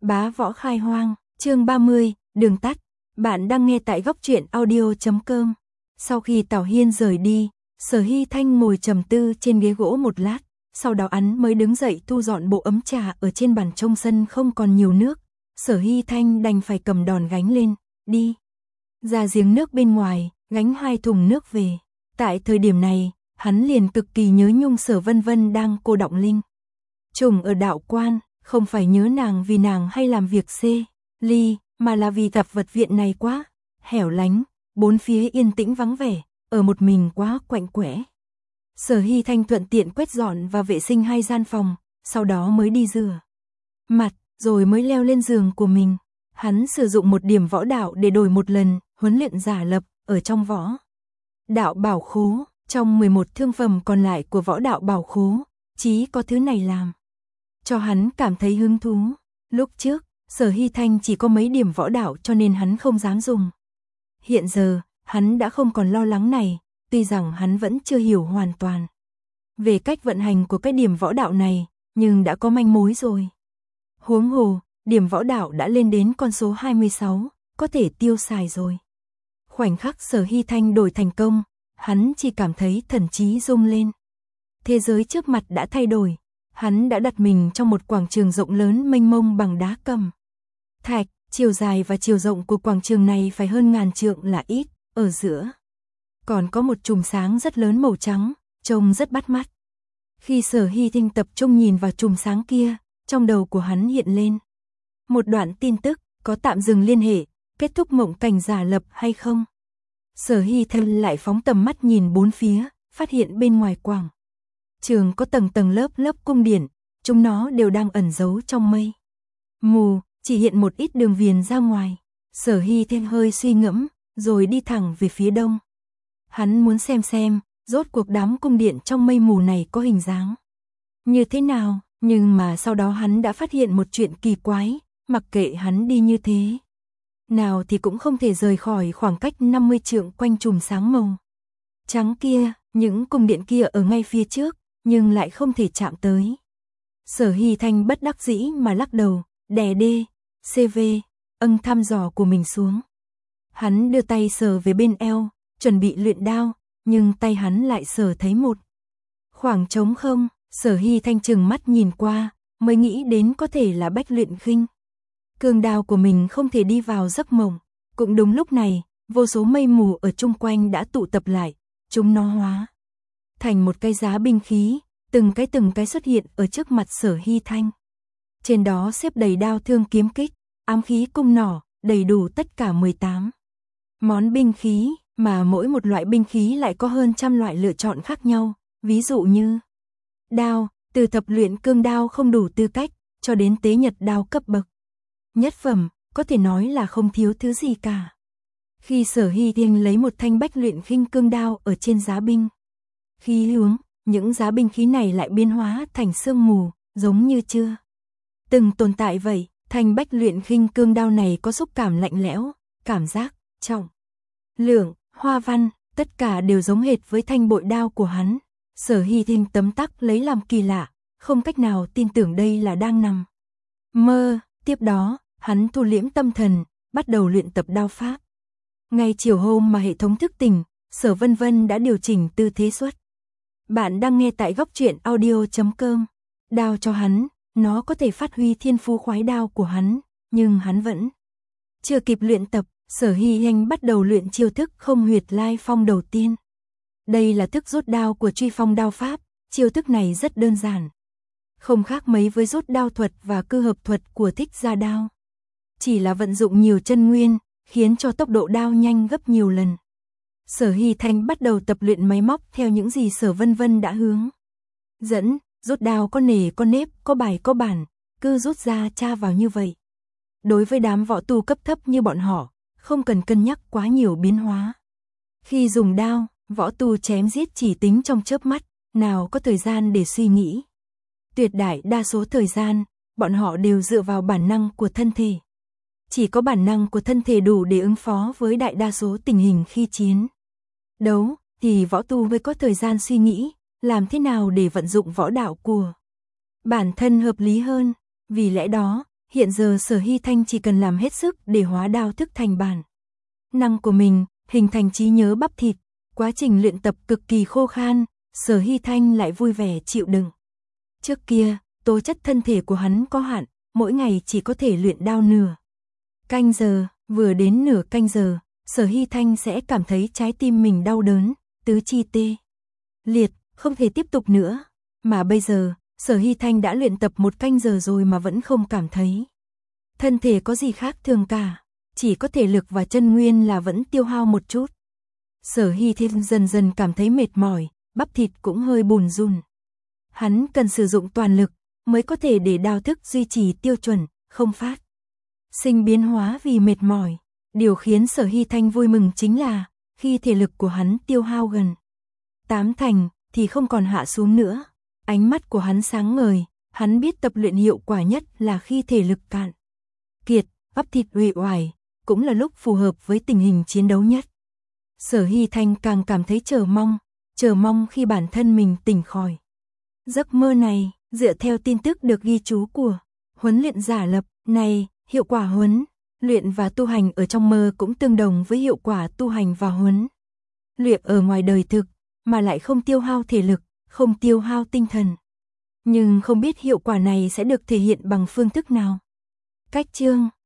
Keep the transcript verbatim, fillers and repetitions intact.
Bá võ khai hoang, chương ba mươi, đường tắt. Bạn đang nghe tại góc truyện audio chấm com. Sau khi Tào Hiên rời đi, Sở Hy Thanh ngồi trầm tư trên ghế gỗ một lát, sau đó hắn mới đứng dậy thu dọn bộ ấm trà ở trên bàn trong sân không còn nhiều nước. Sở Hy Thanh đành phải cầm đòn gánh lên, đi ra giếng nước bên ngoài, gánh hai thùng nước về. Tại thời điểm này, hắn liền cực kỳ nhớ nhung Sở Vân Vân đang cô đọng linh trùng ở đạo quan, không phải nhớ nàng vì nàng hay làm việc xê ly, mà là vì tập vật viện này quá hẻo lánh, bốn phía yên tĩnh vắng vẻ, ở một mình quá quạnh quẽ. Sở Hy Thanh thuận tiện quét dọn và vệ sinh hai gian phòng, sau đó mới đi rửa mặt, rồi mới leo lên giường của mình. Hắn sử dụng một điểm võ đạo để đổi một lần huấn luyện giả lập ở trong võ đạo bảo khố. Trong mười một thương phẩm còn lại của võ đạo bảo khố, chỉ có thứ này làm cho hắn cảm thấy hứng thú. Lúc trước, Sở Hy Thanh chỉ có mấy điểm võ đạo cho nên hắn không dám dùng. Hiện giờ, hắn đã không còn lo lắng này, tuy rằng hắn vẫn chưa hiểu hoàn toàn về cách vận hành của cái điểm võ đạo này, nhưng đã có manh mối rồi. Huống hồ, điểm võ đạo đã lên đến con số hai mươi sáu, có thể tiêu xài rồi. Khoảnh khắc Sở Hy Thanh đổi thành công, hắn chỉ cảm thấy thần trí rung lên. Thế giới trước mặt đã thay đổi, hắn đã đặt mình trong một quảng trường rộng lớn mênh mông bằng đá cẩm thạch, chiều dài và chiều rộng của quảng trường này phải hơn ngàn trượng là ít, ở giữa còn có một chùm sáng rất lớn màu trắng, trông rất bắt mắt. Khi Sở Hy Thanh tập trung nhìn vào chùm sáng kia, trong đầu của hắn hiện lên một đoạn tin tức, có tạm dừng liên hệ, kết thúc mộng cảnh giả lập hay không. Sở Hy Thanh lại phóng tầm mắt nhìn bốn phía, phát hiện bên ngoài quảng trường có tầng tầng lớp lớp cung điện, chúng nó đều đang ẩn giấu trong mây mù, chỉ hiện một ít đường viền ra ngoài. Sở Hy Thanh hơi suy ngẫm, rồi đi thẳng về phía đông. Hắn muốn xem xem, rốt cuộc đám cung điện trong mây mù này có hình dáng như thế nào, nhưng mà sau đó hắn đã phát hiện một chuyện kỳ quái, mặc kệ hắn đi như thế nào thì cũng không thể rời khỏi khoảng cách năm mươi trượng quanh chùm sáng màu trắng kia. Những cung điện kia ở ngay phía trước, nhưng lại không thể chạm tới. Sở Hy Thanh bất đắc dĩ mà lắc đầu, đè đê, xê vê, âng thăm dò của mình xuống. Hắn đưa tay sờ về bên eo, chuẩn bị luyện đao, nhưng tay hắn lại sờ thấy một khoảng trống không. Sở Hy Thanh chừng mắt nhìn qua, mới nghĩ đến có thể là bách luyện khinh cương đao của mình không thể đi vào giấc mộng. Cũng đúng lúc này, vô số mây mù ở chung quanh đã tụ tập lại, chúng nó hóa thành một cái giá binh khí, từng cái từng cái xuất hiện ở trước mặt Sở Hy Thanh. Trên đó xếp đầy đao thương kiếm kích, ám khí cung nỏ, đầy đủ tất cả mười tám món binh khí, mà mỗi một loại binh khí lại có hơn trăm loại lựa chọn khác nhau. Ví dụ như đao, từ thập luyện cương đao không đủ tư cách, cho đến tế nhật đao cấp bậc nhất phẩm, có thể nói là không thiếu thứ gì cả. Khi Sở Hy Thanh lấy một thanh bách luyện khinh cương đao ở trên giá binh khí hướng, những giá binh khí này lại biến hóa thành sương mù, giống như chưa từng tồn tại vậy. Thanh bách luyện khinh cương đao này có xúc cảm lạnh lẽo, cảm giác trọng lượng, hoa văn, tất cả đều giống hệt với thanh bội đao của hắn. Sở Hy Thanh tấm tắc lấy làm kỳ lạ, không cách nào tin tưởng đây là đang nằm mơ. Tiếp đó, hắn thu liễm tâm thần, bắt đầu luyện tập đao pháp. Ngay chiều hôm mà hệ thống thức tỉnh, Sở Vân Vân đã điều chỉnh tư thế xuất. Bạn đang nghe tại góc truyện audio chấm com. Đao cho hắn, nó có thể phát huy thiên phú khoái đao của hắn, nhưng hắn vẫn chưa kịp luyện tập. Sở Hy Thanh bắt đầu luyện chiêu thức không huyệt lai phong đầu tiên. Đây là thức rút đao của truy phong đao pháp, chiêu thức này rất đơn giản, không khác mấy với rút đao thuật và cư hợp thuật của thích gia đao. Chỉ là vận dụng nhiều chân nguyên, khiến cho tốc độ đao nhanh gấp nhiều lần. Sở Hy Thanh bắt đầu tập luyện máy móc theo những gì Sở Vân Vân đã hướng dẫn, rút đao có nề có nếp, có bài có bản, cứ rút ra tra vào như vậy. Đối với đám võ tu cấp thấp như bọn họ, không cần cân nhắc quá nhiều biến hóa. Khi dùng đao, võ tu chém giết chỉ tính trong chớp mắt, nào có thời gian để suy nghĩ. Tuyệt đại đa số thời gian, bọn họ đều dựa vào bản năng của thân thể. Chỉ có bản năng của thân thể đủ để ứng phó với đại đa số tình hình khi chiến đấu, thì võ tu mới có thời gian suy nghĩ, làm thế nào để vận dụng võ đạo của bản thân hợp lý hơn. Vì lẽ đó, Hiện giờ Sở Hy Thanh chỉ cần làm hết sức để hóa đao thức thành bản năng của mình, hình thành trí nhớ bắp thịt. Quá trình luyện tập cực kỳ khô khan, Sở Hy Thanh lại vui vẻ chịu đựng. Trước kia, tố chất thân thể của hắn có hạn, mỗi ngày chỉ có thể luyện đao nửa canh giờ, vừa đến nửa canh giờ, Sở Hy Thanh sẽ cảm thấy trái tim mình đau đớn, tứ chi tê liệt, không thể tiếp tục nữa. Mà bây giờ, Sở Hy Thanh đã luyện tập một canh giờ rồi mà vẫn không cảm thấy thân thể có gì khác thường cả, chỉ có thể lực và chân nguyên là vẫn tiêu hao một chút. Sở Hy Thanh dần dần cảm thấy mệt mỏi, bắp thịt cũng hơi bùn rùn. Hắn cần sử dụng toàn lực mới có thể để đao thức duy trì tiêu chuẩn, không phát sinh biến hóa vì mệt mỏi. Điều khiến Sở Hy Thanh vui mừng chính là khi thể lực của hắn tiêu hao gần tám thành thì không còn hạ xuống nữa. Ánh mắt của hắn sáng ngời, hắn biết tập luyện hiệu quả nhất là khi thể lực cạn kiệt, bắp thịt uể oải, cũng là lúc phù hợp với tình hình chiến đấu nhất. Sở Hy Thanh càng cảm thấy chờ mong, chờ mong khi bản thân mình tỉnh khỏi giấc mơ này. Dựa theo tin tức được ghi chú của huấn luyện giả lập này, hiệu quả huấn luyện và tu hành ở trong mơ cũng tương đồng với hiệu quả tu hành và huấn luyện ở ngoài đời thực, mà lại không tiêu hao thể lực, không tiêu hao tinh thần. Nhưng không biết hiệu quả này sẽ được thể hiện bằng phương thức nào. Cách chương